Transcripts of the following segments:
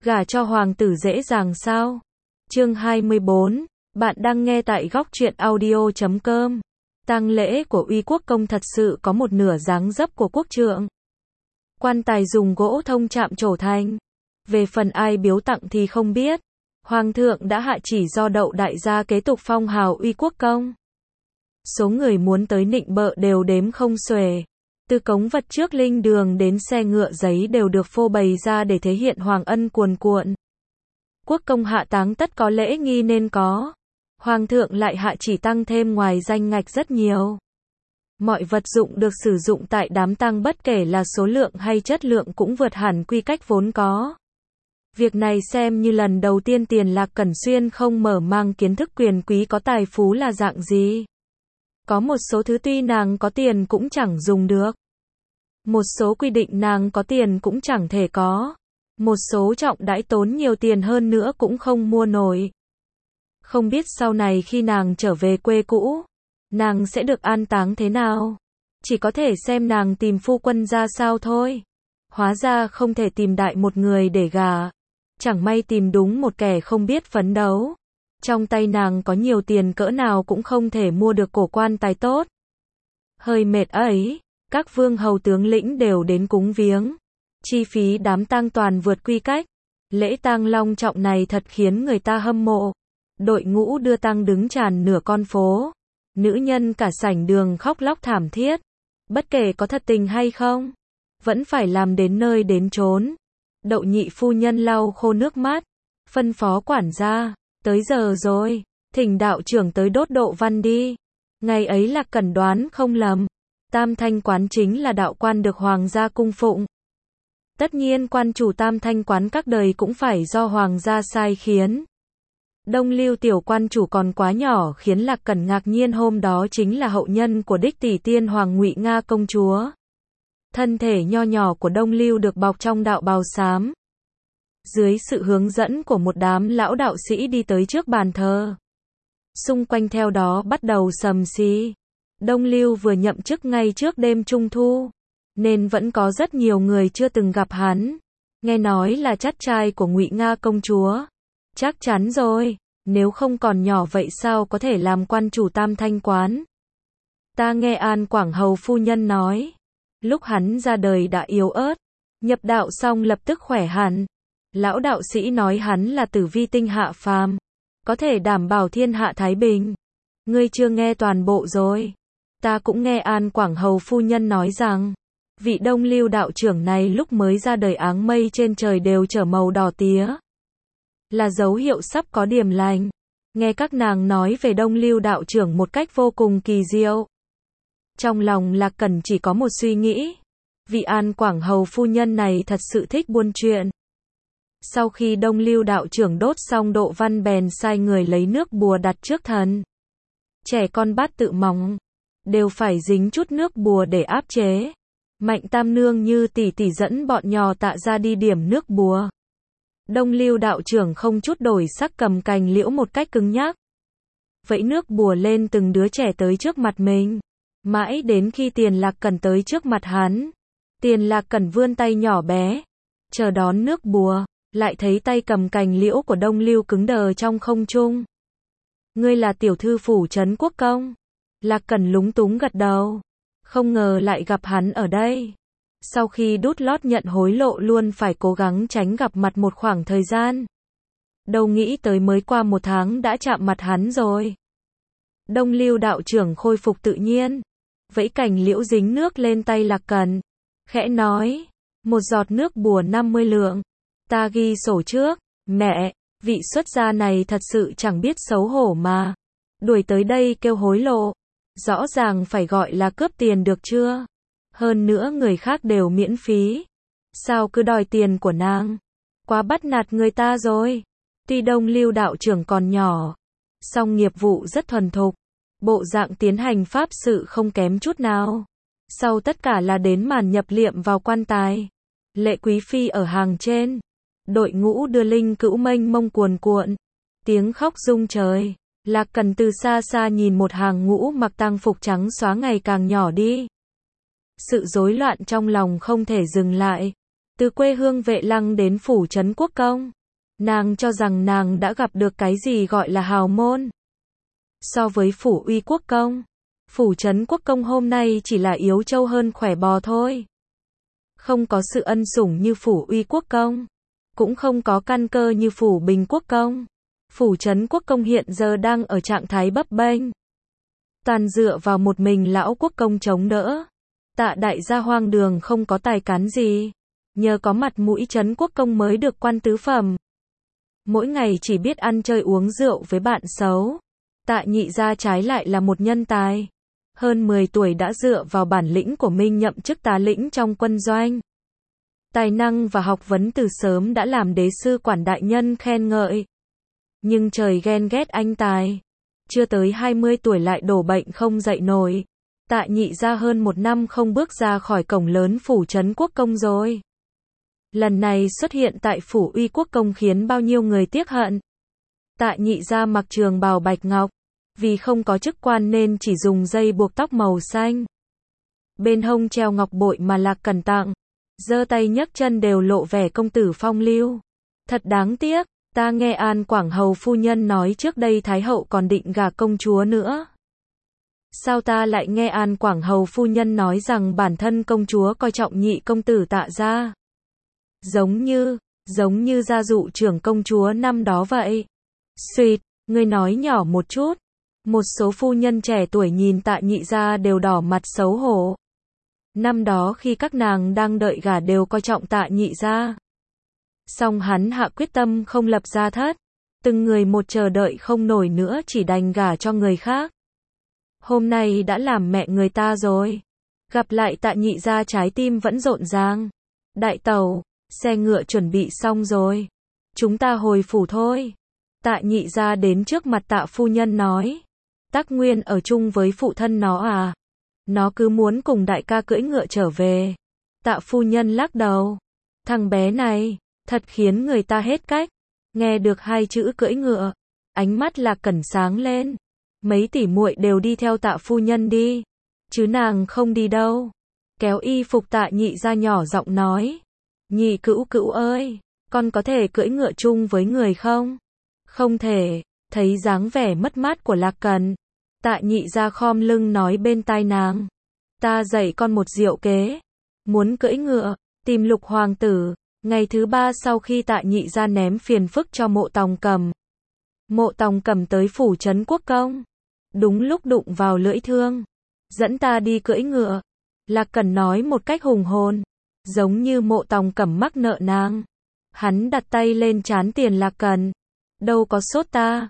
Gả cho hoàng tử dễ dàng sao? Chương 24, bạn đang nghe tại góc truyện audio.com. Tang lễ của Uy Quốc công thật sự có một nửa dáng dấp của quốc trượng. Quan tài dùng gỗ thông chạm trổ thành. Về phần ai biếu tặng thì không biết. Hoàng thượng đã hạ chỉ do Đậu đại gia kế tục phong hào Uy Quốc công. Số người muốn tới nịnh bợ đều đếm không xuể. Từ cống vật trước linh đường đến xe ngựa giấy đều được phô bày ra để thể hiện hoàng ân cuồn cuộn. Quốc công hạ táng tất có lễ nghi nên có. Hoàng thượng lại hạ chỉ tăng thêm ngoài danh ngạch rất nhiều. Mọi vật dụng được sử dụng tại đám tang bất kể là số lượng hay chất lượng cũng vượt hẳn quy cách vốn có. Việc này xem như lần đầu tiên Tiền Lạc Cẩn Xuyên không mở mang kiến thức quyền quý có tài phú là dạng gì. Có một số thứ tuy nàng có tiền cũng chẳng dùng được. Một số quy định nàng có tiền cũng chẳng thể có. Một số trọng đãi tốn nhiều tiền hơn nữa cũng không mua nổi. Không biết sau này khi nàng trở về quê cũ, nàng sẽ được an táng thế nào. Chỉ có thể xem nàng tìm phu quân ra sao thôi. Hóa ra không thể tìm đại một người để gả. Chẳng may tìm đúng một kẻ không biết phấn đấu. Trong tay nàng có nhiều tiền cỡ nào cũng không thể mua được cổ quan tài tốt. Hơi mệt ấy, các vương hầu tướng lĩnh đều đến cúng viếng. Chi phí đám tang toàn vượt quy cách. Lễ tang long trọng này thật khiến người ta hâm mộ. Đội ngũ đưa tang đứng tràn nửa con phố. Nữ nhân cả sảnh đường khóc lóc thảm thiết. Bất kể có thật tình hay không, vẫn phải làm đến nơi đến chốn. Đậu nhị phu nhân lau khô nước mắt, phân phó quản gia, tới giờ rồi, thỉnh đạo trưởng tới đốt độ văn đi. Ngày ấy Lạc Cẩn đoán không lầm, Tam Thanh quán chính là đạo quan được hoàng gia cung phụng. Tất nhiên quan chủ Tam Thanh quán các đời cũng phải do hoàng gia sai khiến. Đông Lưu tiểu quan chủ còn quá nhỏ khiến Lạc Cẩn ngạc nhiên hôm đó chính là hậu nhân của đích tỷ tiên hoàng Ngụy Nga công chúa. Thân thể nho nhỏ của Đông Lưu được bọc trong đạo bào xám. Dưới sự hướng dẫn của một đám lão đạo sĩ đi tới trước bàn thờ. Xung quanh theo đó bắt đầu sầm xì. Đông Lưu vừa nhậm chức ngay trước đêm Trung Thu, nên vẫn có rất nhiều người chưa từng gặp hắn. Nghe nói là chắt trai của Ngụy Nga công chúa. Chắc chắn rồi, nếu không còn nhỏ vậy sao có thể làm quan chủ Tam Thanh quán. Ta nghe An Quảng Hầu phu nhân nói, lúc hắn ra đời đã yếu ớt, nhập đạo xong lập tức khỏe hẳn. Lão đạo sĩ nói hắn là tử vi tinh hạ phàm, có thể đảm bảo thiên hạ thái bình. Ngươi chưa nghe toàn bộ rồi. Ta cũng nghe An Quảng Hầu phu nhân nói rằng, vị Đông Lưu đạo trưởng này lúc mới ra đời áng mây trên trời đều trở màu đỏ tía. Là dấu hiệu sắp có điểm lành. Nghe các nàng nói về Đông Lưu đạo trưởng một cách vô cùng kỳ diệu. Trong lòng Lạc Cẩn chỉ có một suy nghĩ. Vị An Quảng Hầu phu nhân này thật sự thích buôn chuyện. Sau khi Đông Lưu đạo trưởng đốt xong độ văn bèn sai người lấy nước bùa đặt trước thần. Trẻ con bát tự mỏng đều phải dính chút nước bùa để áp chế. Mạnh Tam Nương như tỷ tỷ dẫn bọn nhỏ Tạ ra đi điểm nước bùa. Đông Lưu đạo trưởng không chút đổi sắc cầm cành liễu một cách cứng nhắc. Vẫy nước bùa lên từng đứa trẻ tới trước mặt mình. Mãi đến khi Tiền Lạc Cẩn tới trước mặt hắn. Tiền Lạc Cẩn vươn tay nhỏ bé, chờ đón nước bùa, lại thấy tay cầm cành liễu của Đông Lưu cứng đờ trong không trung. Ngươi là tiểu thư phủ trấn quốc công. Lạc Cẩn lúng túng gật đầu. Không ngờ lại gặp hắn ở đây. Sau khi đút lót nhận hối lộ luôn phải cố gắng tránh gặp mặt một khoảng thời gian. Đâu nghĩ tới mới qua một tháng đã chạm mặt hắn rồi. Đông Lưu đạo trưởng khôi phục tự nhiên. Vẫy cành liễu dính nước lên tay Lạc Cẩn. Khẽ nói, một giọt nước bùa 50 lượng. Ta ghi sổ trước. Mẹ, vị xuất gia này thật sự chẳng biết xấu hổ mà. Đuổi tới đây kêu hối lộ. Rõ ràng phải gọi là cướp tiền được chưa? Hơn nữa người khác đều miễn phí. Sao cứ đòi tiền của nàng? Quá bắt nạt người ta rồi. Tuy Đông Lưu đạo trưởng còn nhỏ, song nghiệp vụ rất thuần thục. Bộ dạng tiến hành pháp sự không kém chút nào. Sau tất cả là đến màn nhập liệm vào quan tài. Lệ quý phi ở hàng trên. Đội ngũ đưa linh cữu mênh mông cuồn cuộn. Tiếng khóc rung trời. Lạc Cẩn từ xa xa nhìn một hàng ngũ mặc tang phục trắng xóa ngày càng nhỏ đi. Sự rối loạn trong lòng không thể dừng lại. Từ quê hương Vệ Lăng đến phủ trấn Quốc Công, nàng cho rằng nàng đã gặp được cái gì gọi là hào môn. So với phủ Uy Quốc Công, phủ trấn Quốc Công hôm nay chỉ là yếu trâu hơn khỏe bò thôi. Không có sự ân sủng như phủ Uy Quốc Công, cũng không có căn cơ như phủ Bình Quốc Công. Phủ trấn Quốc Công hiện giờ đang ở trạng thái bấp bênh. Toàn dựa vào một mình lão Quốc Công chống đỡ. Tạ đại gia hoang đường không có tài cán gì. Nhờ có mặt mũi trấn Quốc Công mới được quan tứ phẩm. Mỗi ngày chỉ biết ăn chơi uống rượu với bạn xấu. Tạ nhị gia trái lại là một nhân tài. Hơn 10 tuổi đã dựa vào bản lĩnh của mình nhậm chức tá lĩnh trong quân doanh. Tài năng và học vấn từ sớm đã làm đế sư quản đại nhân khen ngợi. Nhưng trời ghen ghét anh tài. Chưa tới 20 tuổi lại đổ bệnh không dậy nổi. Tạ nhị gia hơn 1 năm không bước ra khỏi cổng lớn phủ trấn Quốc Công rồi. Lần này xuất hiện tại phủ Uy Quốc Công khiến bao nhiêu người tiếc hận. Tạ nhị gia mặc trường bào bạch ngọc. Vì không có chức quan nên chỉ dùng dây buộc tóc màu xanh. Bên hông treo ngọc bội mà Lạc Cẩn tặng. Giơ tay nhấc chân đều lộ vẻ công tử phong lưu. Thật đáng tiếc, ta nghe An Quảng Hầu phu nhân nói trước đây Thái hậu còn định gả công chúa nữa. Sao ta lại nghe An Quảng Hầu phu nhân nói rằng bản thân công chúa coi trọng nhị công tử Tạ gia. Giống như gia dụ trưởng công chúa năm đó vậy. Xuyệt, ngươi nói nhỏ một chút. Một số phu nhân trẻ tuổi nhìn Tạ nhị gia đều đỏ mặt xấu hổ. Năm đó khi các nàng đang đợi gả đều coi trọng Tạ nhị gia. Song hắn hạ quyết tâm không lập gia thất. Từng người một chờ đợi không nổi nữa chỉ đành gả cho người khác. Hôm nay đã làm mẹ người ta rồi. Gặp lại Tạ nhị gia trái tim vẫn rộn ràng. Đại tẩu, xe ngựa chuẩn bị xong rồi. Chúng ta hồi phủ thôi. Tạ nhị gia đến trước mặt Tạ phu nhân nói. Tắc Nguyên ở chung với phụ thân nó à? Nó cứ muốn cùng đại ca cưỡi ngựa trở về. Tạ phu nhân lắc đầu. Thằng bé này, thật khiến người ta hết cách. Nghe được 2 chữ cưỡi ngựa, ánh mắt Lạc Cẩn sáng lên. Mấy tỷ muội đều đi theo Tạ phu nhân đi. Chứ nàng không đi đâu. Kéo y phục Tạ nhị gia nhỏ giọng nói. Nhị cữu cữu ơi, con có thể cưỡi ngựa chung với người không? Không thể. Thấy dáng vẻ mất mát của Lạc Cẩn, Tạ nhị gia khom lưng nói bên tai nàng. Ta dạy con một diệu kế. Muốn cưỡi ngựa, tìm Lục hoàng tử. Ngày thứ 3 sau khi Tạ nhị gia ném phiền phức cho Mộ Tòng Cầm. Mộ Tòng Cầm tới phủ trấn Quốc Công. Đúng lúc đụng vào lưỡi thương. Dẫn ta đi cưỡi ngựa. Lạc Cẩn nói một cách hùng hồn. Giống như Mộ Tòng Cầm mắc nợ nàng. Hắn đặt tay lên trán Tiền Lạc Cẩn. Đâu có sốt ta.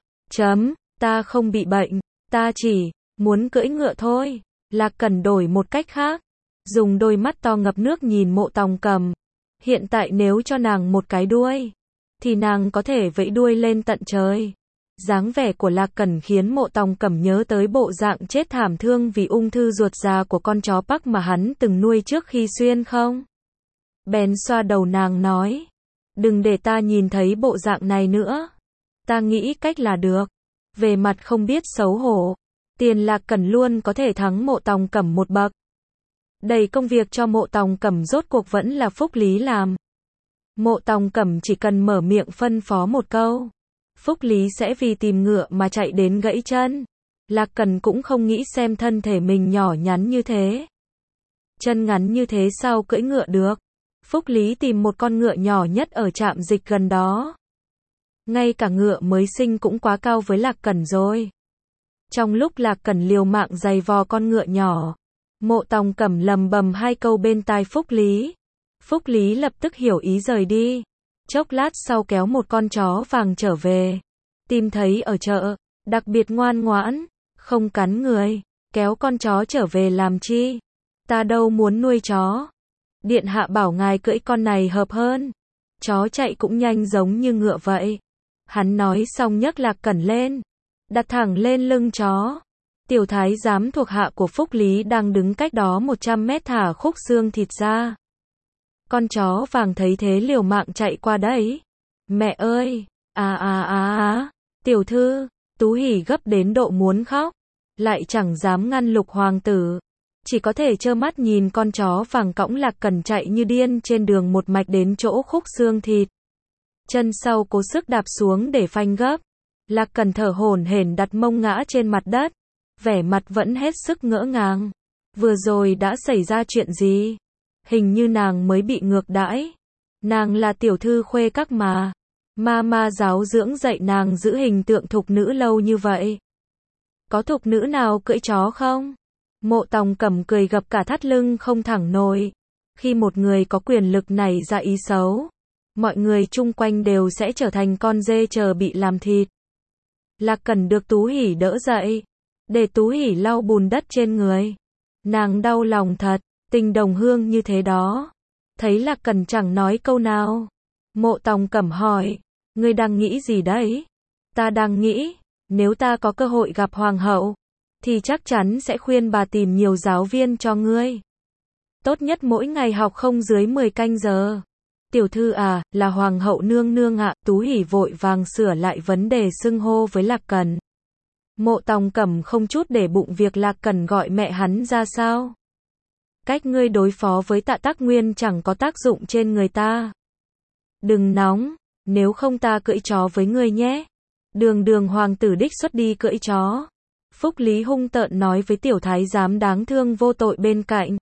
Ta không bị bệnh. Ta chỉ muốn cưỡi ngựa thôi. Lạc Cẩn đổi một cách khác. Dùng đôi mắt to ngập nước nhìn Mộ Tòng Cầm. Hiện tại nếu cho nàng một cái đuôi, thì nàng có thể vẫy đuôi lên tận trời. Dáng vẻ của Lạc Cẩn khiến Mộ Tòng Cầm nhớ tới bộ dạng chết thảm thương vì ung thư ruột già của con chó Bắc mà hắn từng nuôi trước khi xuyên không. Bèn xoa đầu nàng nói. Đừng để ta nhìn thấy bộ dạng này nữa. Ta nghĩ cách là được. Về mặt không biết xấu hổ, Tiền Lạc Cẩn luôn có thể thắng Mộ Tòng Cầm một bậc. Đẩy công việc cho Mộ Tòng Cầm rốt cuộc vẫn là Phúc Lý làm. Mộ Tòng Cầm chỉ cần mở miệng phân phó một câu. Phúc Lý sẽ vì tìm ngựa mà chạy đến gãy chân. Lạc Cẩn cũng không nghĩ xem thân thể mình nhỏ nhắn như thế. Chân ngắn như thế sao cưỡi ngựa được. Phúc Lý tìm một con ngựa nhỏ nhất ở trạm dịch gần đó. Ngay cả ngựa mới sinh cũng quá cao với Lạc Cẩn rồi. Trong lúc Lạc Cẩn liều mạng giày vò con ngựa nhỏ, Mộ Tòng Cầm lầm bầm 2 câu bên tai Phúc Lý. Phúc Lý lập tức hiểu ý rời đi. Chốc lát sau kéo một con chó vàng trở về. Tìm thấy ở chợ, đặc biệt ngoan ngoãn, không cắn người. Kéo con chó trở về làm chi? Ta đâu muốn nuôi chó. Điện hạ bảo ngài cưỡi con này hợp hơn. Chó chạy cũng nhanh giống như ngựa vậy. Hắn nói xong nhấc Lạc Cẩn lên, đặt thẳng lên lưng chó. Tiểu thái giám thuộc hạ của Phúc Lý đang đứng cách đó 100 mét thả khúc xương thịt ra. Con chó vàng thấy thế liều mạng chạy qua đấy. Mẹ ơi, tiểu thư, Tú Hỷ gấp đến độ muốn khóc, lại chẳng dám ngăn Lục hoàng tử. chỉ có thể trơ mắt nhìn con chó vàng cõng Lạc Cần chạy như điên trên đường một mạch đến chỗ khúc xương thịt. Chân sau cố sức đạp xuống để phanh gấp. Lạc Cần thở hổn hển đặt mông ngã trên mặt đất, vẻ mặt vẫn hết sức ngỡ ngàng. Vừa rồi đã xảy ra chuyện gì? Hình như nàng mới bị ngược đãi. Nàng là tiểu thư khuê các mà. Mama giáo dưỡng dạy nàng giữ hình tượng thục nữ lâu như vậy. Có thục nữ nào cưỡi chó không? Mộ Tòng Cẩm cười gập cả thắt lưng không thẳng nổi. Khi một người có quyền lực nảy ra ý xấu, mọi người chung quanh đều sẽ trở thành con dê chờ bị làm thịt. Lạc Cần được Tú Hỷ đỡ dậy, để Tú Hỷ lau bùn đất trên người. Nàng đau lòng thật, tình đồng hương như thế đó. Thấy Lạc Cần chẳng nói câu nào. Mộ Tòng Cẩm hỏi, ngươi đang nghĩ gì đấy? Ta đang nghĩ, nếu ta có cơ hội gặp hoàng hậu, thì chắc chắn sẽ khuyên bà tìm nhiều giáo viên cho ngươi. Tốt nhất mỗi ngày học không dưới 10 canh giờ. Tiểu thư à, là hoàng hậu nương nương ạ. Tú Hỷ vội vàng sửa lại vấn đề xưng hô với Lạc Cần. Mộ Tòng Cẩm không chút để bụng việc Lạc Cần gọi mẹ hắn ra sao. Cách ngươi đối phó với Tạ Tác Nguyên chẳng có tác dụng trên người ta. Đừng nóng, nếu không ta cưỡi chó với ngươi nhé. Đường hoàng tử đích xuất đi cưỡi chó. Phúc Lý hung tợn nói với tiểu thái giám đáng thương vô tội bên cạnh.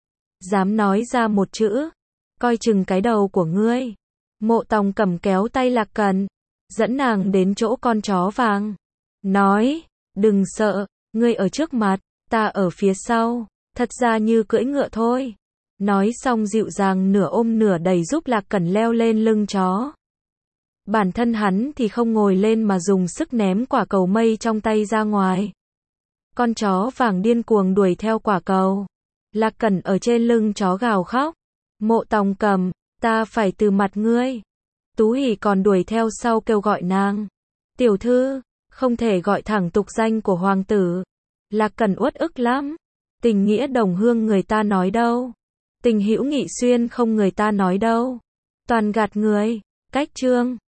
Dám nói ra một chữ, coi chừng cái đầu của ngươi. Mộ Tòng Cẩm kéo tay Lạc Cần, dẫn nàng đến chỗ con chó vàng. Nói, đừng sợ, ngươi ở trước mặt, ta ở phía sau, thật ra như cưỡi ngựa thôi. Nói xong dịu dàng nửa ôm nửa đẩy giúp Lạc Cần leo lên lưng chó. Bản thân hắn thì không ngồi lên mà dùng sức ném quả cầu mây trong tay ra ngoài. Con chó vàng điên cuồng đuổi theo quả cầu. Lạc Cần ở trên lưng chó gào khóc. Mộ Tòng Cẩm, ta phải từ mặt ngươi. Tú Hỷ còn đuổi theo sau kêu gọi nàng. Tiểu thư, không thể gọi thẳng tục danh của hoàng tử. Lạc Cần uất ức lắm. Tình nghĩa đồng hương người ta nói đâu. Tình hữu nghị xuyên không người ta nói đâu. Toàn gạt người. Cách chương